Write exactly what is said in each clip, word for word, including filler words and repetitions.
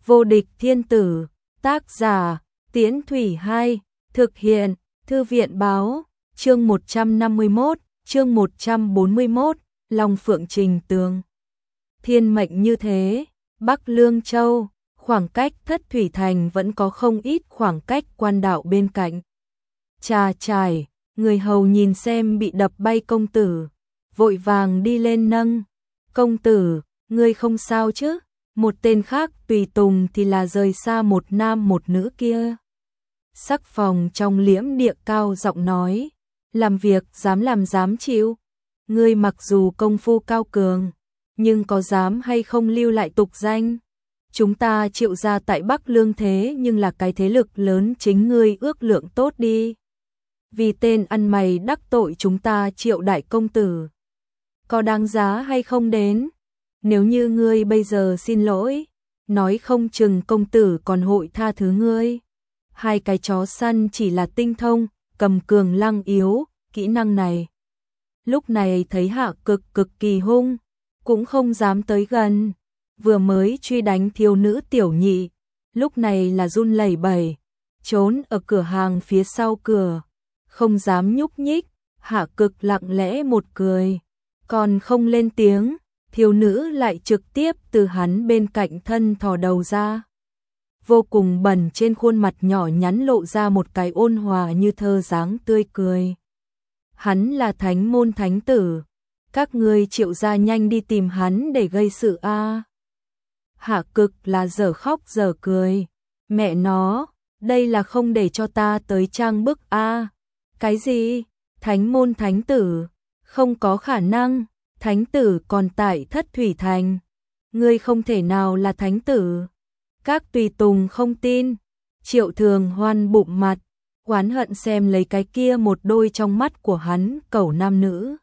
Vô địch thiên tử, tác giả, Tiễn Thủy Hai, thực hiện, Thư viện báo, chương một trăm năm mươi mốt, chương một trăm bốn mươi mốt, Long Phượng Trình Tường. Thiên mệnh như thế, Bắc Lương Châu, khoảng cách Thất Thủy Thành vẫn có không ít khoảng cách quan đạo bên cạnh. Trà trải, người hầu nhìn xem bị đập bay công tử, vội vàng đi lên nâng. Công tử, ngươi không sao chứ? Một tên khác tùy tùng thì là rời xa một nam một nữ kia. Sắc phòng trong liễm địa cao giọng nói, làm việc dám làm dám chịu. Ngươi mặc dù công phu cao cường, nhưng có dám hay không lưu lại tục danh? Chúng ta Triệu gia tại Bắc Lương thế nhưng là cái thế lực lớn, chính ngươi ước lượng tốt đi. Vì tên ăn mày đắc tội chúng ta Triệu đại công tử, có đáng giá hay không đến? Nếu như ngươi bây giờ xin lỗi, nói không chừng công tử còn hội tha thứ ngươi. Hai cái chó săn chỉ là tinh thông, cầm cường lăng yếu, kỹ năng này. Lúc này thấy Hạ Cực cực kỳ hung, cũng không dám tới gần. Vừa mới truy đánh thiếu nữ tiểu nhị, lúc này là run lẩy bẩy, trốn ở cửa hàng phía sau cửa, không dám nhúc nhích. Hạ Cực lặng lẽ một cười, còn không lên tiếng. Thiếu nữ lại trực tiếp từ hắn bên cạnh thân thò đầu ra. Vô cùng bẩn trên khuôn mặt nhỏ nhắn lộ ra một cái ôn hòa như thơ dáng tươi cười. Hắn là thánh môn thánh tử, các ngươi Triệu gia nhanh đi tìm hắn để gây sự a. À. Hạ Cực là dở khóc dở cười, mẹ nó, đây là không để cho ta tới trang bức a. À. Cái gì? Thánh môn thánh tử? Không có khả năng. Thánh tử còn tại Thất Thủy Thành, ngươi không thể nào là thánh tử. Các tùy tùng không tin. Triệu Thường Hoan bụng mặt, oán hận xem lấy cái kia một đôi trong mắt của hắn cẩu nam nữ.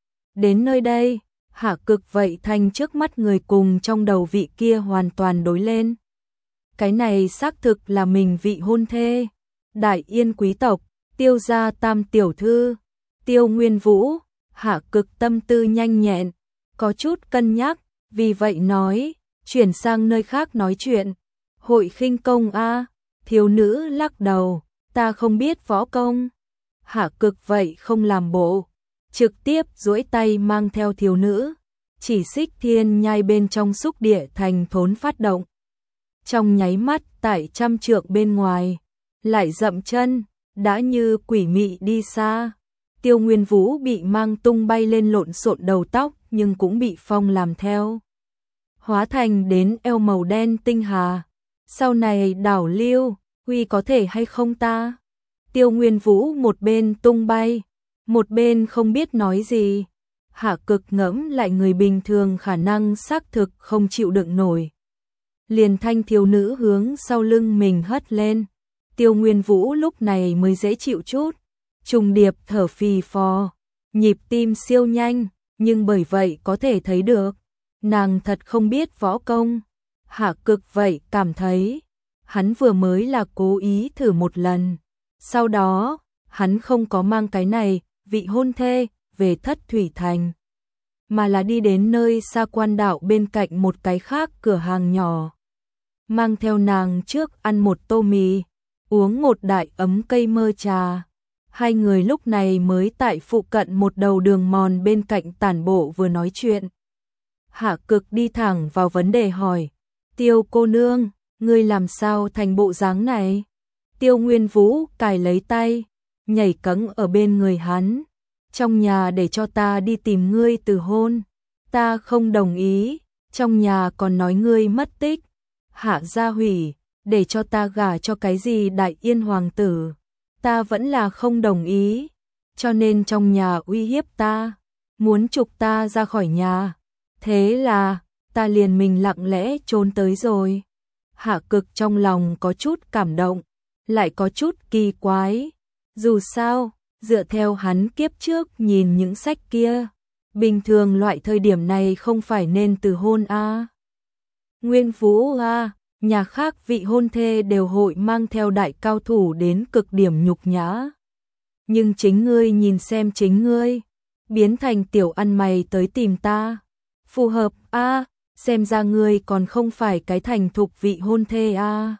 Đến nơi đây, Hạ Cực vậy thành trước mắt người cùng trong đầu vị kia hoàn toàn đối lên. Cái này xác thực là mình vị hôn thê, Đại Yên quý tộc, Tiêu gia tam tiểu thư, Tiêu Nguyên Vũ. Hạ Cực tâm tư nhanh nhẹn, có chút cân nhắc, vì vậy nói, chuyển sang nơi khác nói chuyện. Hội khinh công a? Thiếu nữ lắc đầu, ta không biết võ công. Hạ Cực vậy không làm bộ, trực tiếp duỗi tay mang theo thiếu nữ, chỉ xích thiên nhai bên trong xúc địa thành thốn phát động. Trong nháy mắt tại trăm trượng bên ngoài, lại dậm chân, đã như quỷ mị đi xa. Tiêu Nguyên Vũ bị mang tung bay lên lộn xộn đầu tóc, nhưng cũng bị phong làm theo. Hóa thành đến eo màu đen tinh hà. Sau này đảo lưu, huy có thể hay không ta? Tiêu Nguyên Vũ một bên tung bay, một bên không biết nói gì. Hạ Cực ngẫm lại người bình thường khả năng xác thực không chịu đựng nổi. Liền thanh thiếu nữ hướng sau lưng mình hất lên. Tiêu Nguyên Vũ lúc này mới dễ chịu chút. Trùng điệp thở phì phò, nhịp tim siêu nhanh, nhưng bởi vậy có thể thấy được, nàng thật không biết võ công. Hạ Cực vậy cảm thấy, hắn vừa mới là cố ý thử một lần, sau đó, hắn không có mang cái này, vị hôn thê, về Thất Thủy Thành, mà là đi đến nơi xa quan đạo bên cạnh một cái khác cửa hàng nhỏ. Mang theo nàng trước ăn một tô mì, uống một đại ấm cây mơ trà. Hai người lúc này mới tại phụ cận một đầu đường mòn bên cạnh tản bộ vừa nói chuyện. Hạ Cực đi thẳng vào vấn đề hỏi, Tiêu cô nương, ngươi làm sao thành bộ dáng này? Tiêu Nguyên Vũ cài lấy tay, nhảy cẫng ở bên người hắn. Trong nhà để cho ta đi tìm ngươi từ hôn, ta không đồng ý, trong nhà còn nói ngươi mất tích. Hạ gia hủy, để cho ta gả cho cái gì Đại Yên hoàng tử. Ta vẫn là không đồng ý, cho nên trong nhà uy hiếp ta, muốn trục ta ra khỏi nhà. Thế là, ta liền mình lặng lẽ trốn tới rồi. Hạ Cực trong lòng có chút cảm động, lại có chút kỳ quái. Dù sao, dựa theo hắn kiếp trước nhìn những sách kia, bình thường loại thời điểm này không phải nên từ hôn a. À. Nguyên Vũ a. À. Nhà khác vị hôn thê đều hội mang theo đại cao thủ đến cực điểm nhục nhã. Nhưng chính ngươi nhìn xem chính ngươi, biến thành tiểu ăn mày tới tìm ta. Phù hợp a, à, xem ra ngươi còn không phải cái thành thục vị hôn thê a. À.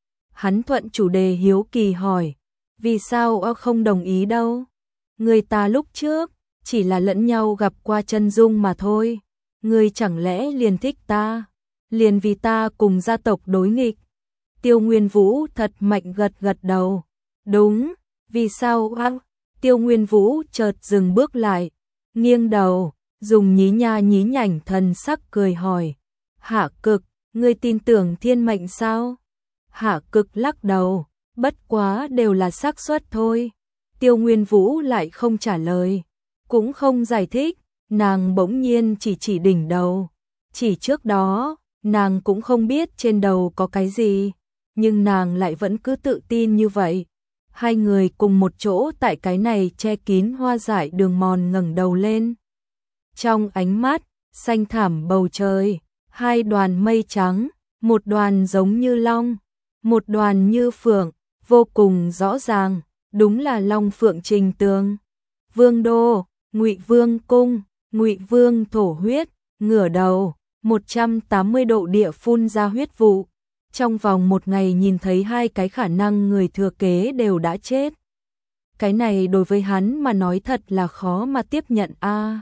Hắn thuận chủ đề hiếu kỳ hỏi, vì sao a không đồng ý đâu? Người ta lúc trước chỉ là lẫn nhau gặp qua chân dung mà thôi, ngươi chẳng lẽ liền thích ta, liền vì ta cùng gia tộc đối nghịch? Tiêu Nguyên Vũ thật mạnh gật gật đầu, đúng, vì sao a? Tiêu Nguyên Vũ chợt dừng bước lại, nghiêng đầu, dùng nhí nha nhí nhảnh thần sắc cười hỏi, Hạ Cực, ngươi tin tưởng thiên mệnh sao? Hạ Cực lắc đầu, bất quá đều là xác suất thôi. Tiêu Nguyên Vũ lại không trả lời, cũng không giải thích, nàng bỗng nhiên chỉ chỉ đỉnh đầu. Chỉ trước đó, nàng cũng không biết trên đầu có cái gì, nhưng nàng lại vẫn cứ tự tin như vậy. Hai người cùng một chỗ tại cái này che kín hoa dại đường mòn ngẩng đầu lên. Trong ánh mắt, xanh thẳm bầu trời, hai đoàn mây trắng, một đoàn giống như long, một đoàn như phượng, vô cùng rõ ràng, đúng là Long Phượng Trình Tường. Vương đô, Ngụy Vương cung, Ngụy Vương thổ huyết, ngửa đầu, một trăm tám mươi độ địa phun ra huyết vụ. Trong vòng một ngày nhìn thấy hai cái khả năng người thừa kế đều đã chết. Cái này đối với hắn mà nói thật là khó mà tiếp nhận a. À,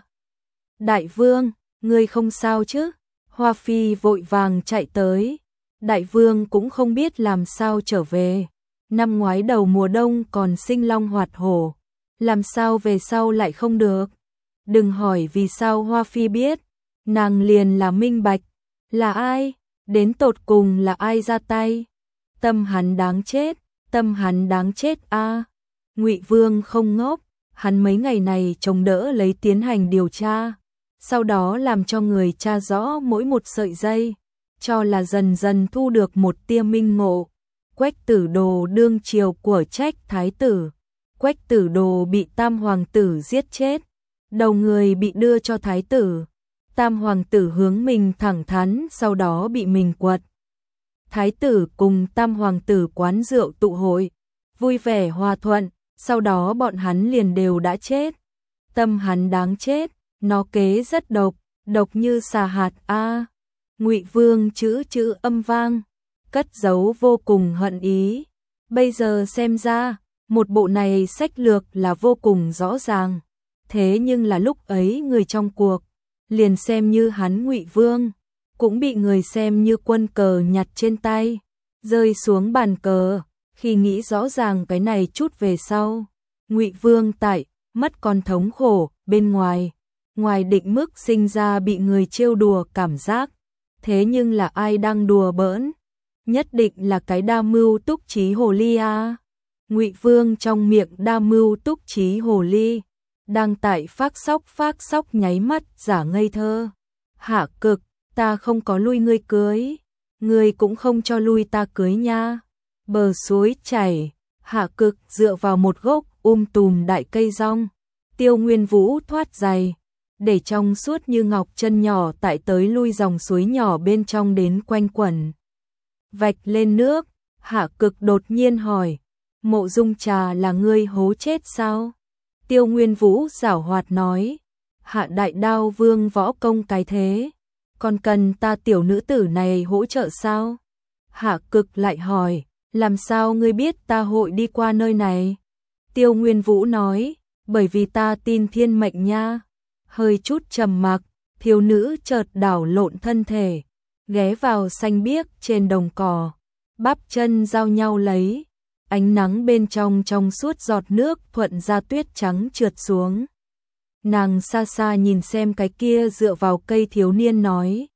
Đại Vương, ngươi không sao chứ? Hoa Phi vội vàng chạy tới. Đại Vương cũng không biết làm sao trở về. Năm ngoái đầu mùa đông còn sinh long hoạt hổ, làm sao về sau lại không được? Đừng hỏi vì sao Hoa Phi biết, nàng liền là minh bạch. Là ai? Đến tột cùng là ai ra tay? Tâm hắn đáng chết, tâm hắn đáng chết a. À, Ngụy Vương không ngốc, hắn mấy ngày này chống đỡ lấy tiến hành điều tra, sau đó làm cho người tra rõ mỗi một sợi dây, cho là dần dần thu được một tia minh ngộ. Quách Tử Đồ đương triều của trách thái tử, Quách Tử Đồ bị Tam hoàng tử giết chết, đầu người bị đưa cho thái tử. Tam hoàng tử hướng mình thẳng thắn, sau đó bị mình quật. Thái tử cùng Tam hoàng tử quán rượu tụ hội, vui vẻ hòa thuận, sau đó bọn hắn liền đều đã chết. Tâm hắn đáng chết, nó kế rất độc, độc như xà hạt a. À, Ngụy Vương chữ chữ âm vang, cất giấu vô cùng hận ý. Bây giờ xem ra, một bộ này sách lược là vô cùng rõ ràng. Thế nhưng là lúc ấy người trong cuộc, liền xem như hắn Ngụy Vương, cũng bị người xem như quân cờ nhặt trên tay, rơi xuống bàn cờ. Khi nghĩ rõ ràng cái này chút về sau, Ngụy Vương tại mất con thống khổ bên ngoài, ngoài định mức sinh ra bị người trêu đùa cảm giác. Thế nhưng là ai đang đùa bỡn? Nhất định là cái đa mưu túc trí hồ ly a. Ngụy Vương trong miệng đa mưu túc trí hồ ly, đang tại phác sóc phác sóc nháy mắt giả ngây thơ. Hạ Cực, ta không có lui ngươi cưới, ngươi cũng không cho lui ta cưới nha. Bờ suối chảy, Hạ Cực dựa vào một gốc um tùm đại cây rong. Tiêu Nguyên Vũ thoát giày, để trong suốt như ngọc chân nhỏ tại tới lui dòng suối nhỏ bên trong đến quanh quẩn. Vạch lên nước, Hạ Cực đột nhiên hỏi, Mộ Dung Trà là ngươi hố chết sao? Tiêu Nguyên Vũ giảo hoạt nói, Hạ Đại Đao Vương võ công cái thế, còn cần ta tiểu nữ tử này hỗ trợ sao? Hạ Cực lại hỏi, làm sao ngươi biết ta hội đi qua nơi này? Tiêu Nguyên Vũ nói, bởi vì ta tin thiên mệnh nha. Hơi chút trầm mặc, thiếu nữ chợt đảo lộn thân thể, ghé vào xanh biếc trên đồng cỏ, bắp chân giao nhau lấy, ánh nắng bên trong trong suốt giọt nước thuận ra tuyết trắng trượt xuống. Nàng xa xa nhìn xem cái kia dựa vào cây thiếu niên nói,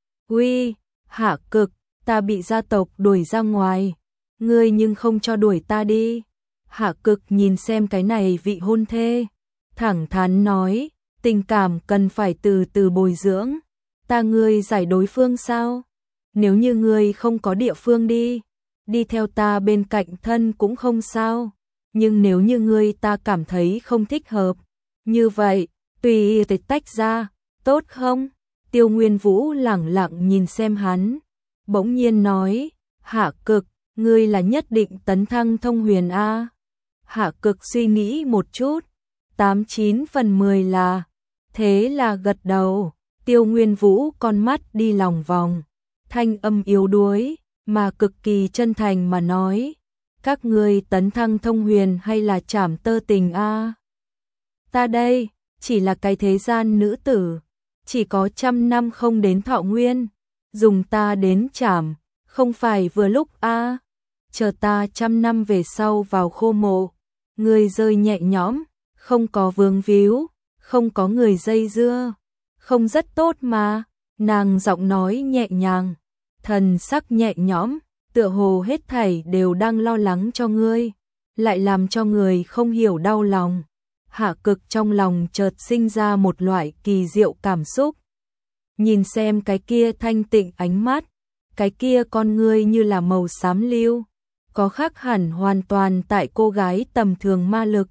uy, Hạ Cực, ta bị gia tộc đuổi ra ngoài, ngươi nhưng không cho đuổi ta đi. Hạ Cực nhìn xem cái này vị hôn thê, thẳng thắn nói, tình cảm cần phải từ từ bồi dưỡng, ta ngươi giải đối phương sao? Nếu như ngươi không có địa phương đi, đi theo ta bên cạnh thân cũng không sao, nhưng nếu như ngươi ta cảm thấy không thích hợp, như vậy, tùy tịch tách ra, tốt không? Tiêu Nguyên Vũ lẳng lặng nhìn xem hắn, bỗng nhiên nói, Hạ Cực, ngươi là nhất định tấn thăng thông huyền a. Hạ Cực suy nghĩ một chút, tám chín phần mười là, thế là gật đầu, Tiêu Nguyên Vũ con mắt đi lòng vòng, thanh âm yếu đuối mà cực kỳ chân thành mà nói, các ngươi tấn thăng thông huyền hay là trảm tơ tình a? Ta đây, chỉ là cái thế gian nữ tử, chỉ có trăm năm không đến thọ nguyên, dùng ta đến trảm, không phải vừa lúc a? Chờ ta trăm năm về sau vào khô mộ, người rơi nhẹ nhõm, không có vướng víu, không có người dây dưa, không rất tốt mà. Nàng giọng nói nhẹ nhàng, thần sắc nhẹ nhõm, tựa hồ hết thảy đều đang lo lắng cho ngươi, lại làm cho người không hiểu đau lòng. Hạ Cực trong lòng chợt sinh ra một loại kỳ diệu cảm xúc. Nhìn xem cái kia thanh tịnh ánh mắt, cái kia con ngươi như là màu xám lưu, có khác hẳn hoàn toàn tại cô gái tầm thường ma lực.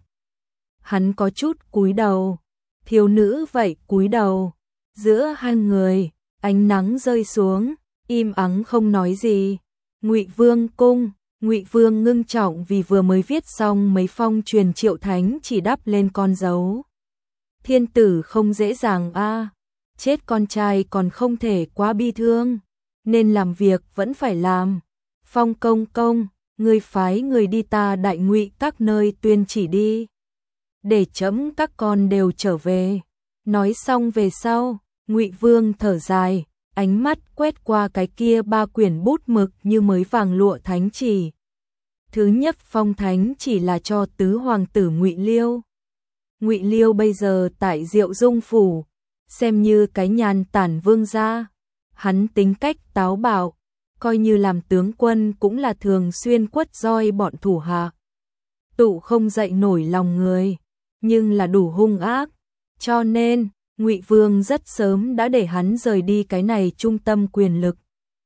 Hắn có chút cúi đầu, thiếu nữ vậy cúi đầu, giữa hai người, ánh nắng rơi xuống, im ắng không nói gì. Ngụy Vương cung, Ngụy Vương ngưng trọng vì vừa mới viết xong mấy phong truyền Triệu Thánh chỉ đắp lên con dấu. Thiên tử không dễ dàng a, chết con trai còn không thể quá bi thương, nên làm việc vẫn phải làm. Phong công công, người phái người đi ta Đại Ngụy các nơi tuyên chỉ đi, để chấm các con đều trở về. Nói xong về sau, Ngụy Vương thở dài, ánh mắt quét qua cái kia ba quyển bút mực như mới vàng lụa thánh chỉ. Thứ nhất phong thánh chỉ là cho tứ hoàng tử Ngụy Liêu. Ngụy Liêu bây giờ tại Diệu Dung phủ, xem như cái nhàn tản vương gia. Hắn tính cách táo bạo, coi như làm tướng quân cũng là thường xuyên quất roi bọn thủ hạ. Tụ không dậy nổi lòng người, nhưng là đủ hung ác, cho nên Ngụy Vương rất sớm đã để hắn rời đi cái này trung tâm quyền lực.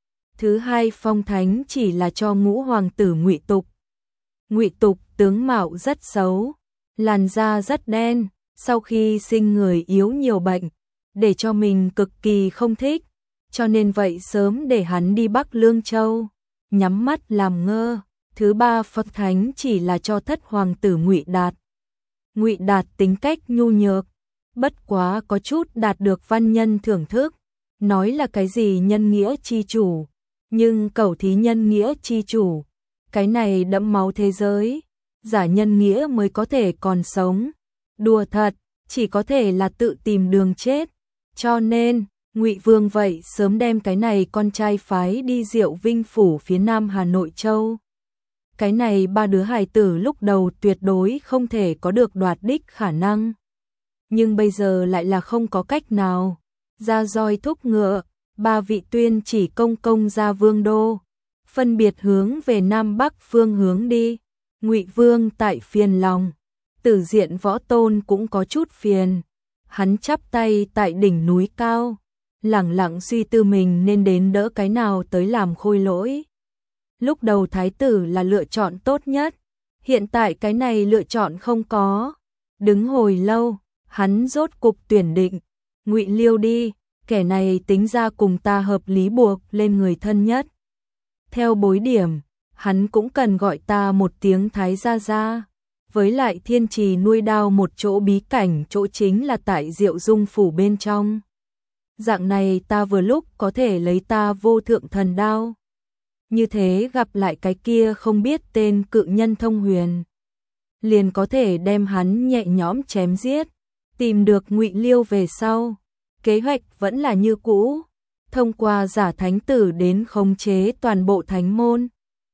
Thứ hai phong thánh chỉ là cho ngũ hoàng tử Ngụy Tục. Ngụy Tục tướng mạo rất xấu, làn da rất đen, sau khi sinh người yếu nhiều bệnh, để cho mình cực kỳ không thích, cho nên vậy sớm để hắn đi Bắc Lương Châu, nhắm mắt làm ngơ. Thứ ba phong thánh chỉ là cho thất hoàng tử Ngụy Đạt. Ngụy Đạt tính cách nhu nhược, bất quá có chút đạt được văn nhân thưởng thức, nói là cái gì nhân nghĩa chi chủ, nhưng cẩu thí nhân nghĩa chi chủ, cái này đẫm máu thế giới, giả nhân nghĩa mới có thể còn sống, đùa thật, chỉ có thể là tự tìm đường chết. Cho nên, Ngụy Vương vậy sớm đem cái này con trai phái đi Diệu Vinh phủ phía nam Hà Nội Châu. Cái này ba đứa hài tử lúc đầu tuyệt đối không thể có được đoạt đích khả năng, nhưng bây giờ lại là không có cách nào. Ra roi thúc ngựa, ba vị tuyên chỉ công công ra vương đô, phân biệt hướng về nam bắc phương hướng đi. Ngụy Vương tại phiền lòng, Tử Diện Võ Tôn cũng có chút phiền. Hắn chắp tay tại đỉnh núi cao, lẳng lặng suy tư mình nên đến đỡ cái nào tới làm khôi lỗi. Lúc đầu thái tử là lựa chọn tốt nhất, hiện tại cái này lựa chọn không có. Đứng hồi lâu, hắn rốt cục tuyển định Ngụy Liêu đi, kẻ này tính ra cùng ta hợp lý buộc lên người thân nhất. Theo bối điểm, hắn cũng cần gọi ta một tiếng thái gia gia. Với lại thiên trì nuôi đao một chỗ bí cảnh, chỗ chính là tại Diệu Dung phủ bên trong. Dạng này ta vừa lúc có thể lấy ta vô thượng thần đao, như thế gặp lại cái kia không biết tên cự nhân thông huyền, liền có thể đem hắn nhẹ nhõm chém giết. Tìm được Ngụy Liêu về sau, kế hoạch vẫn là như cũ, thông qua giả thánh tử đến khống chế toàn bộ thánh môn.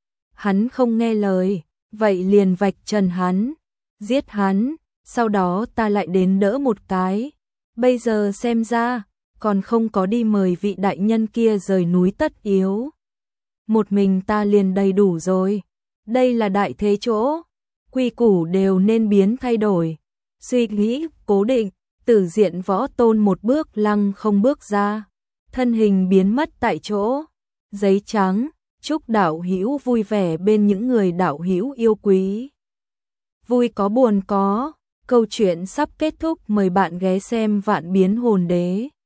Hắn không nghe lời, vậy liền vạch trần hắn, giết hắn, sau đó ta lại đến đỡ một cái. Bây giờ xem ra, còn không có đi mời vị đại nhân kia rời núi tất yếu. Một mình ta liền đầy đủ rồi. Đây là đại thế chỗ, quy củ đều nên biến thay đổi. Suy nghĩ cố định, Tử Diện Võ Tôn một bước lăng không bước ra, thân hình biến mất tại chỗ. Giấy trắng, chúc đạo hữu vui vẻ bên những người đạo hữu yêu quý. Vui có buồn có, câu chuyện sắp kết thúc, mời bạn ghé xem Vạn Biến Hồn Đế.